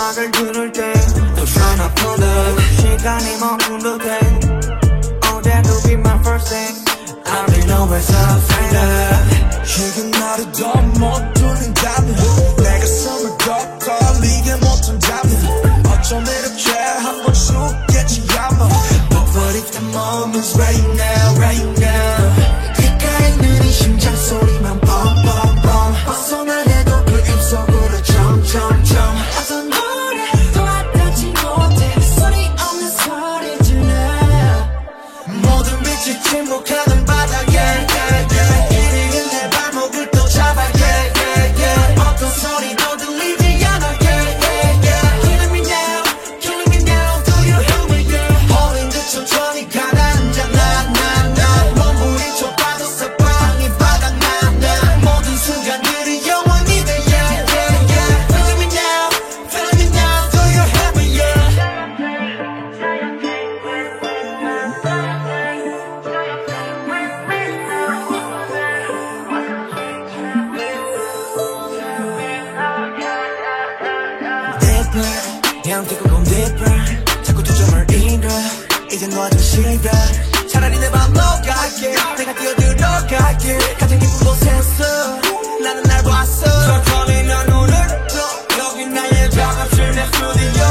말을 들을 때또 전화폰을 시간이 멈춘 듯해. Oh that'll be my first thing. I'll be nowhere so afraid. 지금 나를 더 못 들린다면 내가 숨을 더 떨리게 못한다면 어쩜 이렇게 한 번 죽겠지 아마. But what if the moment's right now, right now. 귓가에 있는 이 심장 소리만 뻥뻥뻥 벗어나려도 그 입속으로 점점점 어떤 노래도 와닿지 못해 소리 없는 소리들아. 모든 빛이 침묵하는 바닥에 이리는 내 발목을 또 잡아 어떤 소리도 들리지 않아 Killing me now, killing me now. Do you hear me girl? 홀린 듯 천천히 가라앉아 나 몸부림쳐 봐도 사방이 바닥나 모든 순간들이 영원히 돼 Feeling me now, feeling me now. Do you hear me yeah? 그냥 뜨거운 deeper 자꾸 초점을 잃어 이젠 너한테 싫어. 차라리 내 맘 녹아게 내가 뛰어들어갈게 가장 깊은 곳에서 나는 날 봤어. 저 터미널 눈을 떠 여기 나의 작업실 내 스튜디오